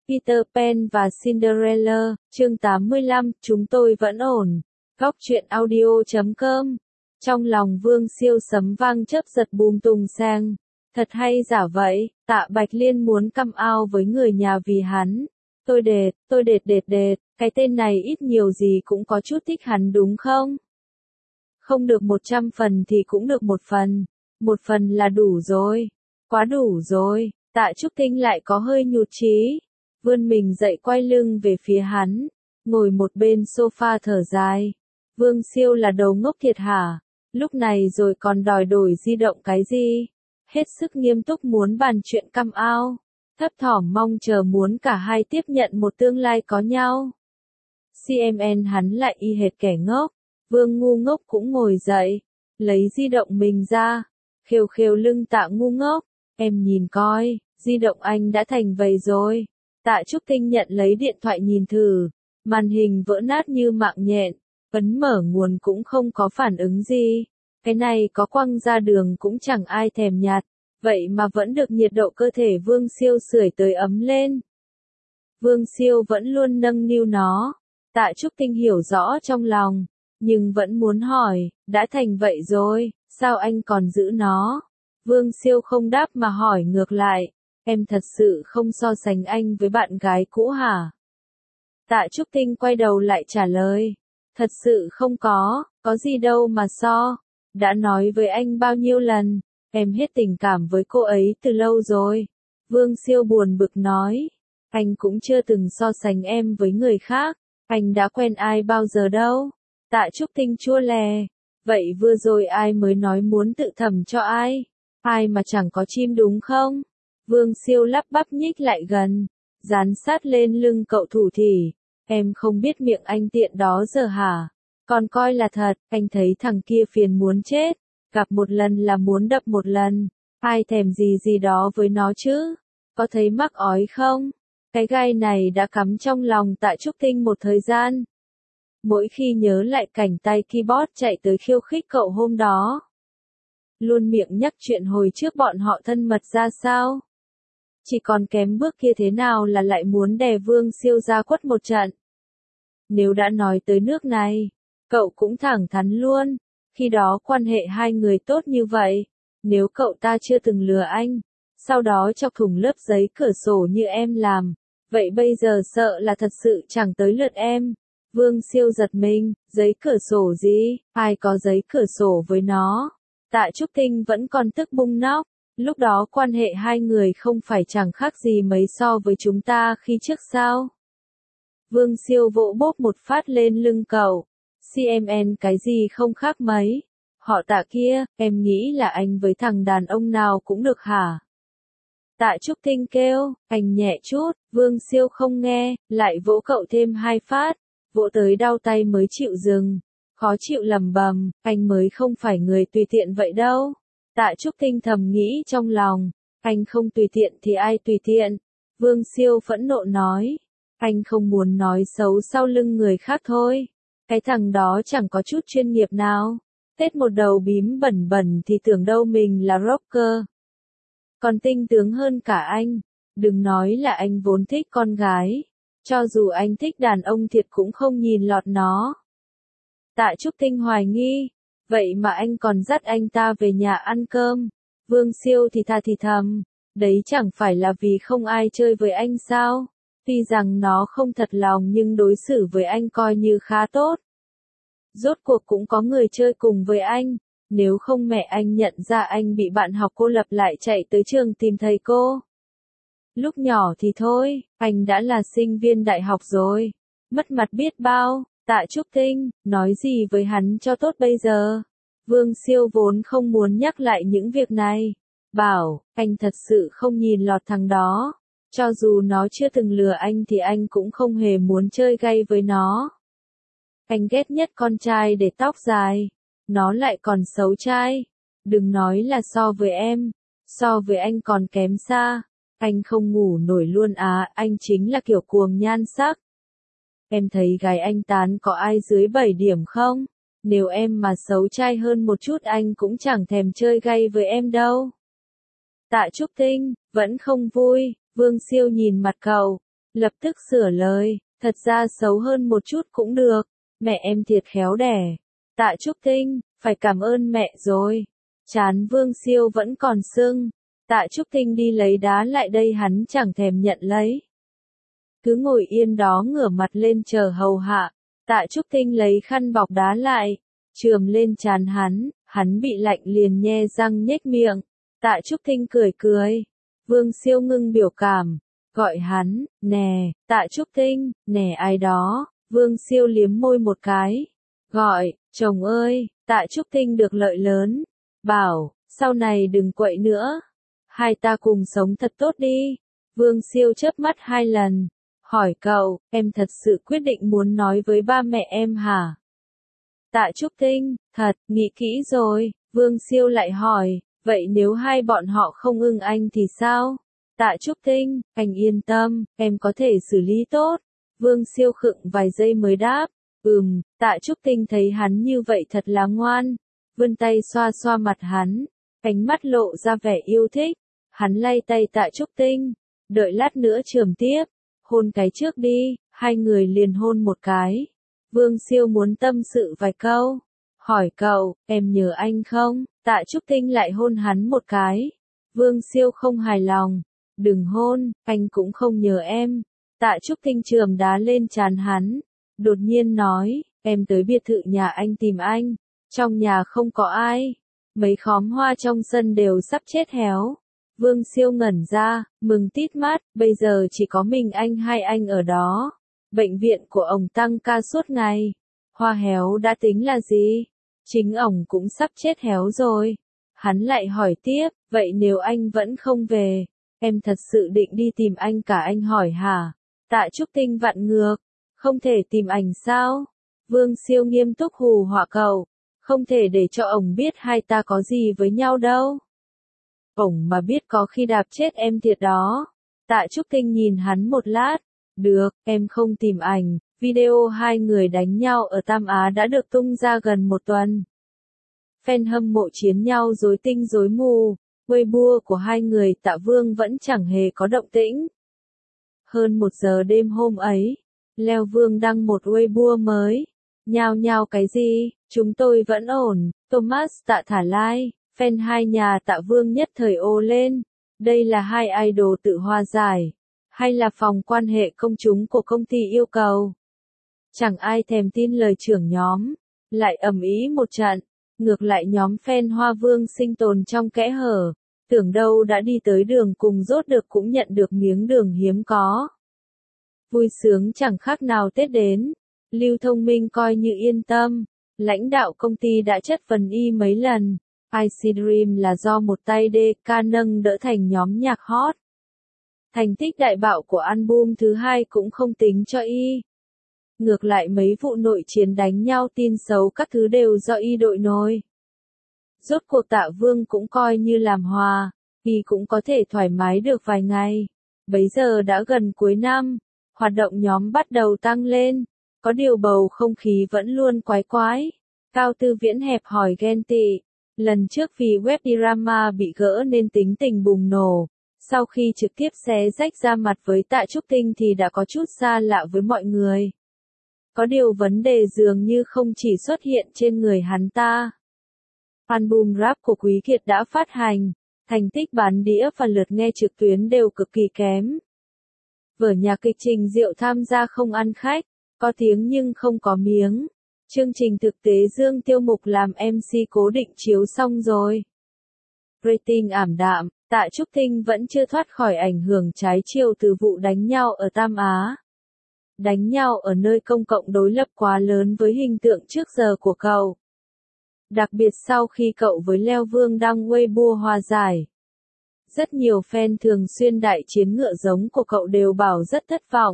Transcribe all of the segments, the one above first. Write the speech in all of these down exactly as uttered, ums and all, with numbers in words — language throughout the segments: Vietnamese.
Peter Pan và Cinderella, chương tám mươi lăm, chúng tôi vẫn ổn. Góc truyện audio chấm com. Trong lòng Vương Siêu sấm vang chớp giật bùm tùng sang. Thật hay giả vậy, Tạ Bạch Liên muốn come out với người nhà vì hắn. Tôi đệt, tôi đệt đệt đệt, cái tên này ít nhiều gì cũng có chút thích hắn đúng không? Không được một trăm phần thì cũng được một phần. Một phần là đủ rồi. Quá đủ rồi, Tạ Trúc Tinh lại có hơi nhụt chí. Vươn mình dậy quay lưng về phía hắn, ngồi một bên sofa thở dài. Vương Siêu là đầu ngốc thiệt hả? Lúc này rồi còn đòi đổi di động cái gì? Hết sức nghiêm túc muốn bàn chuyện come out, thấp thỏm mong chờ muốn cả hai tiếp nhận một tương lai có nhau. xê em en hắn lại y hệt kẻ ngốc. Vương ngu ngốc cũng ngồi dậy, lấy di động mình ra, khều khều lưng Tạ ngu ngốc. Em nhìn coi, di động anh đã thành vậy rồi. Tạ Trúc Tinh nhận lấy điện thoại nhìn thử, màn hình vỡ nát như mạng nhện, ấn mở nguồn cũng không có phản ứng gì. Cái này có quăng ra đường cũng chẳng ai thèm nhặt, vậy mà vẫn được nhiệt độ cơ thể Vương Siêu sưởi tới ấm lên. Vương Siêu vẫn luôn nâng niu nó, Tạ Trúc Tinh hiểu rõ trong lòng, nhưng vẫn muốn hỏi, đã thành vậy rồi, sao anh còn giữ nó? Vương Siêu không đáp mà hỏi ngược lại. Em thật sự không so sánh anh với bạn gái cũ hả? Tạ Trúc Tinh quay đầu lại trả lời. Thật sự không có, có gì đâu mà so. Đã nói với anh bao nhiêu lần, em hết tình cảm với cô ấy từ lâu rồi. Vương Siêu buồn bực nói. Anh cũng chưa từng so sánh em với người khác. Anh đã quen ai bao giờ đâu. Tạ Trúc Tinh chua lè. Vậy vừa rồi ai mới nói muốn tự thầm cho ai? Ai mà chẳng có chim đúng không? Vương Siêu lắp bắp nhích lại gần, dán sát lên lưng cậu thủ thỉ. Em không biết miệng anh tiện đó giờ hả? Còn coi là thật, anh thấy thằng kia phiền muốn chết. Gặp một lần là muốn đập một lần. Ai thèm gì gì đó với nó chứ? Có thấy mắc ói không? Cái gai này đã cắm trong lòng Tạ Trúc Tinh một thời gian. Mỗi khi nhớ lại cảnh tay keyboard chạy tới khiêu khích cậu hôm đó. Luôn miệng nhắc chuyện hồi trước bọn họ thân mật ra sao. Chỉ còn kém bước kia thế nào là lại muốn đè Vương Siêu ra quất một trận. Nếu đã nói tới nước này, cậu cũng thẳng thắn luôn. Khi đó quan hệ hai người tốt như vậy, nếu cậu ta chưa từng lừa anh, sau đó chọc thủng lớp giấy cửa sổ như em làm, vậy bây giờ sợ là thật sự chẳng tới lượt em. Vương Siêu giật mình, giấy cửa sổ gì, ai có giấy cửa sổ với nó. Tạ Trúc Tinh vẫn còn tức bung nóc. Lúc đó quan hệ hai người không phải chẳng khác gì mấy so với chúng ta khi trước sao? Vương Siêu vỗ bốp một phát lên lưng cậu. xê em en cái gì không khác mấy? Họ Tạ kia, em nghĩ là anh với thằng đàn ông nào cũng được hả? Tạ Trúc Tinh kêu, anh nhẹ chút. Vương Siêu không nghe, lại vỗ cậu thêm hai phát. Vỗ tới đau tay mới chịu dừng. Khó chịu lầm bầm, anh mới không phải người tùy tiện vậy đâu. Tạ Trúc Tinh thầm nghĩ trong lòng, anh không tùy tiện thì ai tùy tiện? Vương Siêu phẫn nộ nói, anh không muốn nói xấu sau lưng người khác thôi. Cái thằng đó chẳng có chút chuyên nghiệp nào. Tết một đầu bím bẩn bẩn thì tưởng đâu mình là rocker. Còn tinh tướng hơn cả anh. Đừng nói là anh vốn thích con gái. Cho dù anh thích đàn ông thiệt cũng không nhìn lọt nó. Tạ Trúc Tinh hoài nghi. Vậy mà anh còn dắt anh ta về nhà ăn cơm. Vương Siêu thì thà thì thầm. Đấy chẳng phải là vì không ai chơi với anh sao? Tuy rằng nó không thật lòng nhưng đối xử với anh coi như khá tốt. Rốt cuộc cũng có người chơi cùng với anh. Nếu không mẹ anh nhận ra anh bị bạn học cô lập lại chạy tới trường tìm thầy cô. Lúc nhỏ thì thôi, anh đã là sinh viên đại học rồi. Mất mặt biết bao. Tạ Trúc Tinh, nói gì với hắn cho tốt bây giờ? Vương Siêu vốn không muốn nhắc lại những việc này. Bảo, anh thật sự không nhìn lọt thằng đó. Cho dù nó chưa từng lừa anh thì anh cũng không hề muốn chơi gay với nó. Anh ghét nhất con trai để tóc dài. Nó lại còn xấu trai. Đừng nói là so với em. So với anh còn kém xa. Anh không ngủ nổi luôn à, anh chính là kiểu cuồng nhan sắc. Em thấy gái anh tán có ai dưới bảy điểm không? Nếu em mà xấu trai hơn một chút anh cũng chẳng thèm chơi gay với em đâu. Tạ Trúc Tinh, vẫn không vui. Vương Siêu nhìn mặt cậu. lập tức sửa lời, thật ra xấu hơn một chút cũng được, mẹ em thiệt khéo đẻ. Tạ Trúc Thinh, phải cảm ơn mẹ rồi. Trán Vương Siêu vẫn còn sưng. Tạ Trúc Thinh đi lấy đá lại đây hắn chẳng thèm nhận lấy. Cứ ngồi yên đó ngửa mặt lên chờ hầu hạ. Tạ Trúc Thinh lấy khăn bọc đá lại, chườm lên trán hắn, hắn bị lạnh liền nhe răng nhếch miệng. Tạ Trúc Thinh cười cười. Vương Siêu ngưng biểu cảm, gọi hắn, nè, Tạ Trúc Thinh, nè ai đó. Vương Siêu liếm môi một cái, gọi, chồng ơi. Tạ Trúc Thinh được lợi lớn, bảo, sau này đừng quậy nữa, hai ta cùng sống thật tốt đi. Vương Siêu chớp mắt hai lần, hỏi cậu, em thật sự quyết định muốn nói với ba mẹ em hả? Tạ Trúc Thinh, thật, nghĩ kỹ rồi. Vương Siêu lại hỏi, vậy nếu hai bọn họ không ưng anh thì sao? Tạ Trúc Thinh, anh yên tâm, em có thể xử lý tốt. Vương Siêu khựng vài giây mới đáp, ừm. Tạ Trúc Thinh thấy hắn như vậy thật là ngoan, vươn tay xoa xoa mặt hắn, ánh mắt lộ ra vẻ yêu thích. Hắn lay tay Tạ Trúc Thinh, đợi lát nữa chườm tiếp, hôn cái trước đi. Hai người liền hôn một cái. Vương Siêu muốn tâm sự vài câu, hỏi cậu, em nhớ anh không? Tạ Trúc Thinh lại hôn hắn một cái. Vương Siêu không hài lòng, đừng hôn, anh cũng không nhớ em. Tạ Trúc Thinh chườm đá lên trán hắn, đột nhiên nói, em tới biệt thự nhà anh tìm anh, trong nhà không có ai, mấy khóm hoa trong sân đều sắp chết héo. Vương Siêu ngẩn ra, mừng tít mắt, bây giờ chỉ có mình anh hai anh ở đó. Bệnh viện của ổng tăng ca suốt ngày, hoa héo đã tính là gì, chính ổng cũng sắp chết héo rồi. Hắn lại hỏi tiếp, vậy nếu anh vẫn không về, em thật sự định đi tìm anh cả anh hỏi hả? Tạ Trúc Thinh vặn ngược, không thể tìm ảnh sao? Vương Siêu nghiêm túc hù họa cậu, không thể để cho ổng biết hai ta có gì với nhau đâu. Ổng mà biết có khi đạp chết em thiệt đó. Tạ Trúc Thinh nhìn hắn một lát, được, em không tìm ảnh. Video hai người đánh nhau ở Tam Á đã được tung ra gần một tuần. Fan hâm mộ chiến nhau rối tinh rối mù, Weibo của hai người Tạ Vương vẫn chẳng hề có động tĩnh. Hơn một giờ đêm hôm ấy, Leo Vương đăng một Weibo mới. Nhao nhao cái gì, chúng tôi vẫn ổn, Thomas Tạ thả like, fan hai nhà Tạ Vương nhất thời ồ lên. Đây là hai idol tự hòa giải, hay là phòng quan hệ công chúng của công ty yêu cầu? Chẳng ai thèm tin lời trưởng nhóm, lại ầm ĩ một trận. Ngược lại nhóm fan Hoa Vương sinh tồn trong kẽ hở, tưởng đâu đã đi tới đường cùng rốt được cũng nhận được miếng đường hiếm có. Vui sướng chẳng khác nào Tết đến. Lưu Thông Minh coi như yên tâm, lãnh đạo công ty đã chất vấn y mấy lần. i xê Dream là do một tay đê ca nâng đỡ thành nhóm nhạc hot. Thành tích đại bạo của album thứ hai cũng không tính cho y. Ngược lại mấy vụ nội chiến đánh nhau tin xấu các thứ đều do y đội nổi. Rốt cuộc Tạ Vương cũng coi như làm hòa, y cũng có thể thoải mái được vài ngày. Bấy giờ đã gần cuối năm, hoạt động nhóm bắt đầu tăng lên, có điều bầu không khí vẫn luôn quái quái. Cao Tư Viễn hẹp hòi ghen tị, lần trước vì web drama bị gỡ nên tính tình bùng nổ. Sau khi trực tiếp xé rách ra mặt với Tạ Trúc Thinh thì đã có chút xa lạ với mọi người. Có điều vấn đề dường như không chỉ xuất hiện trên người hắn ta. Album rap của Quý Kiệt đã phát hành, thành tích bán đĩa và lượt nghe trực tuyến đều cực kỳ kém. Vở nhạc kịch Trình Diệu tham gia không ăn khách, có tiếng nhưng không có miếng. Chương trình thực tế Dương Tiêu Mục làm em xê cố định chiếu xong rồi. Rating ảm đạm, Tạ Trúc Thinh vẫn chưa thoát khỏi ảnh hưởng trái chiều từ vụ đánh nhau ở Tam Á. Đánh nhau ở nơi công cộng đối lập quá lớn với hình tượng trước giờ của cậu. Đặc biệt sau khi cậu với Leo Vương đăng Weibo hòa giải. Rất nhiều fan thường xuyên đại chiến ngựa giống của cậu đều bảo rất thất vọng.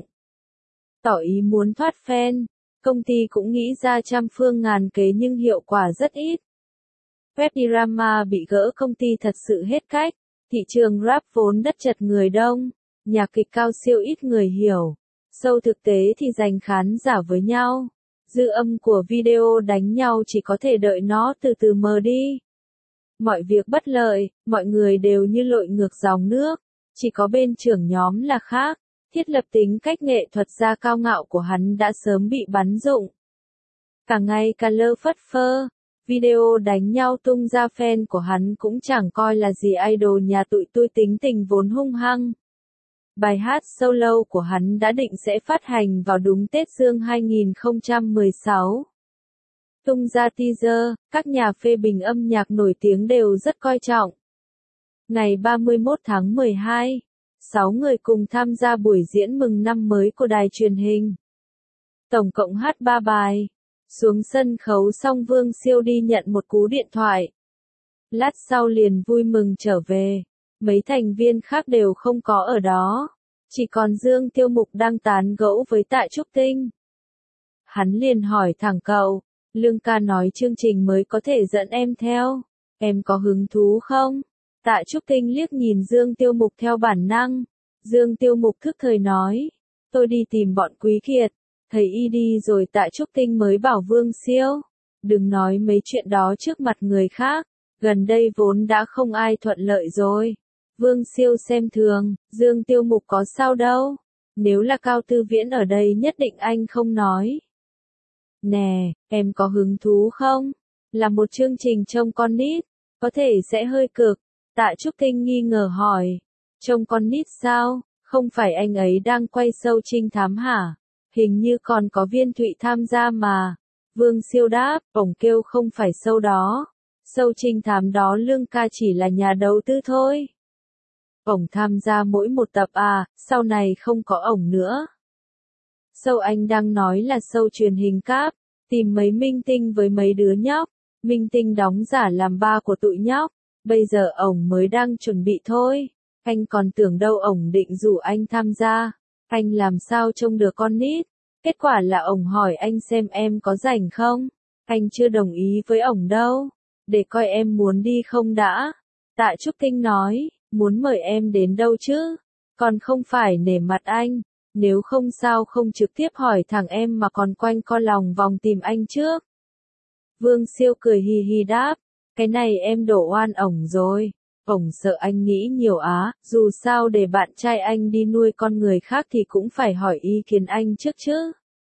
Tỏ ý muốn thoát fan, công ty cũng nghĩ ra trăm phương ngàn kế nhưng hiệu quả rất ít. Web drama bị gỡ công ty thật sự hết cách, thị trường rap vốn đất chật người đông, nhạc kịch cao siêu ít người hiểu, sâu thực tế thì giành khán giả với nhau. Dư âm của video đánh nhau chỉ có thể đợi nó từ từ mờ đi. Mọi việc bất lợi, mọi người đều như lội ngược dòng nước, chỉ có bên trưởng nhóm là khác. Thiết lập tính cách nghệ thuật gia cao ngạo của hắn đã sớm bị bắn rụng. Cả ngày cả lơ phất phơ, video đánh nhau tung ra, fan của hắn cũng chẳng coi là gì, idol nhà tụi tui tính tình vốn hung hăng. Bài hát solo của hắn đã định sẽ phát hành vào đúng Tết Dương hai không một sáu. Tung ra teaser, các nhà phê bình âm nhạc nổi tiếng đều rất coi trọng. Ngày ba mươi mốt tháng mười hai, sáu người cùng tham gia buổi diễn mừng năm mới của đài truyền hình. Tổng cộng hát ba bài. Xuống sân khấu xong Vương Siêu đi nhận một cú điện thoại. Lát sau liền vui mừng trở về. Mấy thành viên khác đều không có ở đó. Chỉ còn Dương Tiêu Mục đang tán gẫu với Tạ Trúc Tinh. Hắn liền hỏi thẳng cậu, Lương ca nói chương trình mới có thể dẫn em theo. Em có hứng thú không? Tạ Trúc Tinh liếc nhìn Dương Tiêu Mục theo bản năng. Dương Tiêu Mục thức thời nói, tôi đi tìm bọn Quý Kiệt. Thấy y đi rồi Tạ Trúc Tinh mới bảo Vương Siêu, đừng nói mấy chuyện đó trước mặt người khác, gần đây vốn đã không ai thuận lợi rồi. Vương Siêu xem thường, Dương Tiêu Mục có sao đâu, nếu là Cao Tư Viễn ở đây nhất định anh không nói. Nè, em có hứng thú không? Là một chương trình trông con nít, có thể sẽ hơi cực. Tạ Trúc Tinh nghi ngờ hỏi, trông con nít sao, không phải anh ấy đang quay show trinh thám hả? Hình như còn có Viên Thụy tham gia mà. Vương Siêu đáp, ổng kêu không phải show đó. Show trinh thám đó Lương ca chỉ là nhà đầu tư thôi. Ổng tham gia mỗi một tập à, sau này không có ổng nữa. Show anh đang nói là show truyền hình cáp, tìm mấy minh tinh với mấy đứa nhóc. Minh tinh đóng giả làm ba của tụi nhóc. Bây giờ ổng mới đang chuẩn bị thôi. Anh còn tưởng đâu ổng định rủ anh tham gia. Anh làm sao trông được con nít? Kết quả là ổng hỏi anh xem em có rảnh không? Anh chưa đồng ý với ổng đâu. Để coi em muốn đi không đã. Tạ Trúc Tinh nói, muốn mời em đến đâu chứ? Còn không phải nể mặt anh. Nếu không sao không trực tiếp hỏi thẳng em mà còn quanh co lòng vòng tìm anh trước. Vương Siêu cười hì hì đáp, cái này em đổ oan ổng rồi. Ổng sợ anh nghĩ nhiều á, dù sao để bạn trai anh đi nuôi con người khác thì cũng phải hỏi ý kiến anh trước chứ.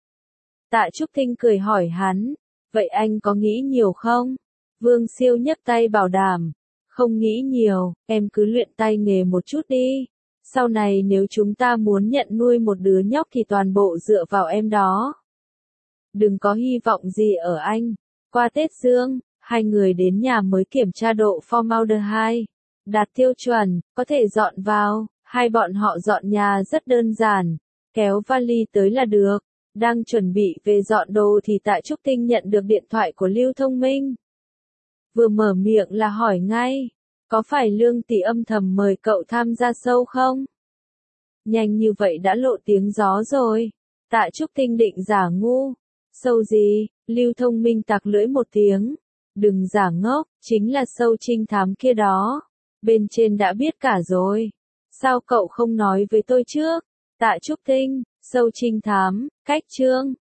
Tạ Trúc Tinh cười hỏi hắn, vậy anh có nghĩ nhiều không? Vương Siêu nhấc tay bảo đảm, không nghĩ nhiều, em cứ luyện tay nghề một chút đi. Sau này nếu chúng ta muốn nhận nuôi một đứa nhóc thì toàn bộ dựa vào em đó. Đừng có hy vọng gì ở anh. Qua Tết Dương, hai người đến nhà mới kiểm tra độ formaldehyde. Đạt tiêu chuẩn, có thể dọn vào. Hai bọn họ dọn nhà rất đơn giản, kéo vali tới là được. Đang chuẩn bị về dọn đồ thì Tạ Trúc Tinh nhận được điện thoại của Lưu Thông Minh. Vừa mở miệng là hỏi ngay, có phải Lương tỷ âm thầm mời cậu tham gia show không? Nhanh như vậy đã lộ tiếng gió rồi. Tạ Trúc Tinh định giả ngu. Show gì? Lưu Thông Minh tặc lưỡi một tiếng. Đừng giả ngốc, chính là show trinh thám kia đó. Bên trên đã biết cả rồi. Sao cậu không nói với tôi trước? Tạ Trúc Tinh, show trinh thám, cách chương.